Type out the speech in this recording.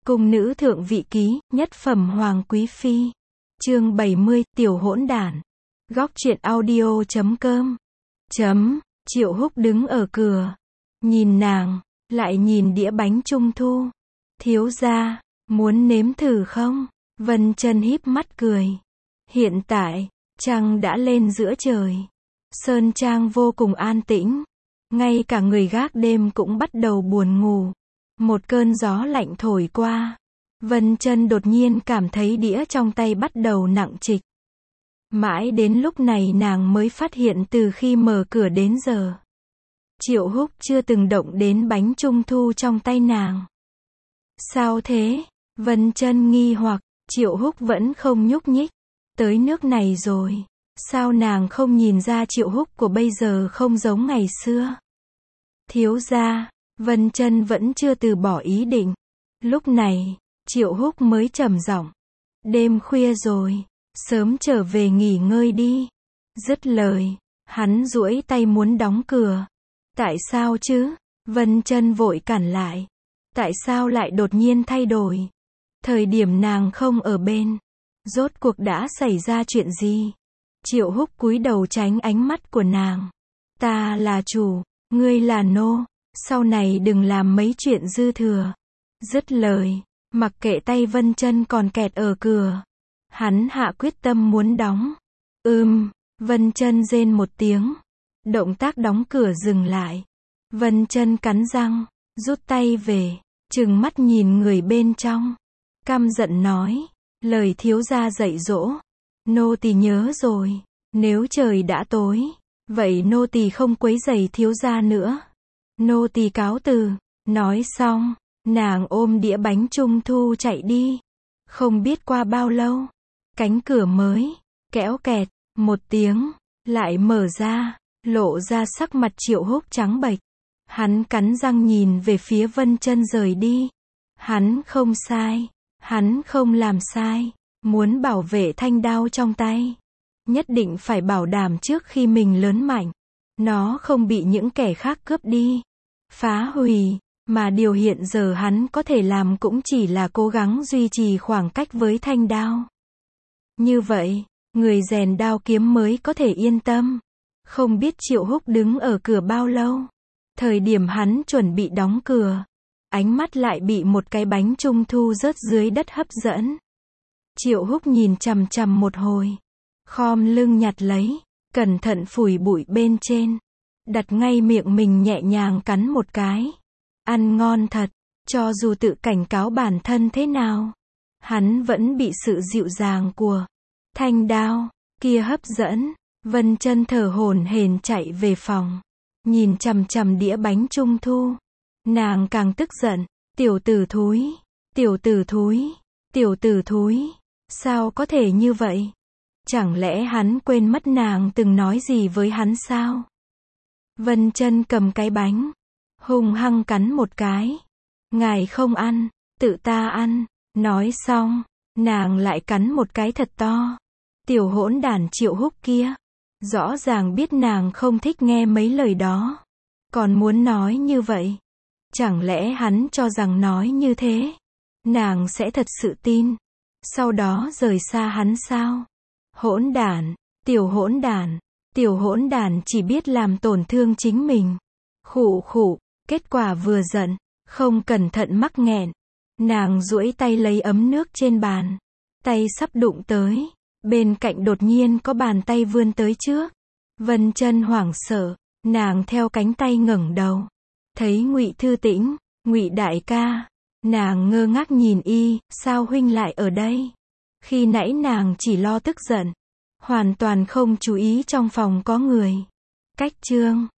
Cung nữ thượng vị ký, nhất phẩm hoàng quý phi. Chương 70, tiểu hỗn đản. Góc truyện audio.com. Triệu Húc đứng ở cửa, nhìn nàng, lại nhìn đĩa bánh trung thu. Thiếu gia, muốn nếm thử không? Vân Chân híp mắt cười. Hiện tại, trăng đã lên giữa trời. Sơn trang vô cùng an tĩnh. Ngay cả người gác đêm cũng bắt đầu buồn ngủ. Một cơn gió lạnh thổi qua. Vân Chân đột nhiên cảm thấy đĩa trong tay bắt đầu nặng trịch. Mãi đến lúc này nàng mới phát hiện từ khi mở cửa đến giờ, Triệu Húc chưa từng động đến bánh trung thu trong tay nàng. Sao thế? Vân Chân nghi hoặc. Triệu Húc vẫn không nhúc nhích. Tới nước này rồi, sao nàng không nhìn ra Triệu Húc của bây giờ không giống ngày xưa? Thiếu gia, Vân Chân vẫn chưa từ bỏ ý định. Lúc này, Triệu Húc mới trầm giọng. Đêm khuya rồi, sớm trở về nghỉ ngơi đi. Dứt lời, hắn duỗi tay muốn đóng cửa. Tại sao chứ? Vân Chân vội cản lại. Tại sao lại đột nhiên thay đổi? Thời điểm nàng không ở bên, rốt cuộc đã xảy ra chuyện gì? Triệu Húc cúi đầu tránh ánh mắt của nàng. Ta là chủ, ngươi là nô, sau này đừng làm mấy chuyện dư thừa. Dứt lời, mặc kệ tay Vân Chân còn kẹt ở cửa, hắn hạ quyết tâm muốn đóng. Vân Chân rên một tiếng. Động tác đóng cửa dừng lại. Vân Chân cắn răng, rút tay về, trừng mắt nhìn người bên trong. Căm giận nói, lời thiếu gia dạy dỗ, nô tỳ nhớ rồi, nếu trời đã tối, vậy nô tỳ không quấy rầy thiếu gia nữa. Nô tỳ cáo từ. Nói xong, nàng ôm đĩa bánh trung thu chạy đi. Không biết qua bao lâu, cánh cửa mới, kéo kẹt, một tiếng, lại mở ra, lộ ra sắc mặt Triệu Húc trắng bệch. Hắn cắn răng nhìn về phía Vân Chân rời đi. Hắn không sai. Hắn không làm sai. Muốn bảo vệ thanh đao trong tay, nhất định phải bảo đảm trước khi mình lớn mạnh, nó không bị những kẻ khác cướp đi, phá hủy. Mà điều hiện giờ hắn có thể làm cũng chỉ là cố gắng duy trì khoảng cách với thanh đao. Như vậy, người rèn đao kiếm mới có thể yên tâm. Không biết Triệu Húc đứng ở cửa bao lâu. Thời điểm hắn chuẩn bị đóng cửa, ánh mắt lại bị một cái bánh trung thu rớt dưới đất hấp dẫn. Triệu Húc nhìn chằm chằm một hồi, khom lưng nhặt lấy, cẩn thận phủi bụi bên trên, đặt ngay miệng mình nhẹ nhàng cắn một cái. Ăn ngon thật, cho dù tự cảnh cáo bản thân thế nào, hắn vẫn bị sự dịu dàng của thanh đao kia hấp dẫn. Vân Chân thở hổn hển chạy về phòng, nhìn chằm chằm đĩa bánh trung thu. Nàng càng tức giận. Tiểu tử thúi, tiểu tử thúi, tiểu tử thúi, sao có thể như vậy? Chẳng lẽ hắn quên mất nàng từng nói gì với hắn sao? Vân Chân cầm cái bánh, hung hăng cắn một cái. Ngài không ăn, tự ta ăn. Nói xong, nàng lại cắn một cái thật to. Tiểu hỗn đản Triệu Húc kia, rõ ràng biết nàng không thích nghe mấy lời đó, còn muốn nói như vậy. Chẳng lẽ hắn cho rằng nói như thế, nàng sẽ thật sự tin, sau đó rời xa hắn sao? Hỗn đản, tiểu hỗn đản, tiểu hỗn đản chỉ biết làm tổn thương chính mình. Khụ khụ, kết quả vừa giận, không cẩn thận mắc nghẹn. Nàng duỗi tay lấy ấm nước trên bàn, tay sắp đụng tới, bên cạnh đột nhiên có bàn tay vươn tới trước. Vân Chân hoảng sợ, nàng theo cánh tay ngẩng đầu, thấy Ngụy Thư Tĩnh. Ngụy đại ca. Nàng ngơ ngác nhìn y, sao huynh lại ở đây? Khi nãy nàng chỉ lo tức giận, hoàn toàn không chú ý trong phòng có người. Cách chương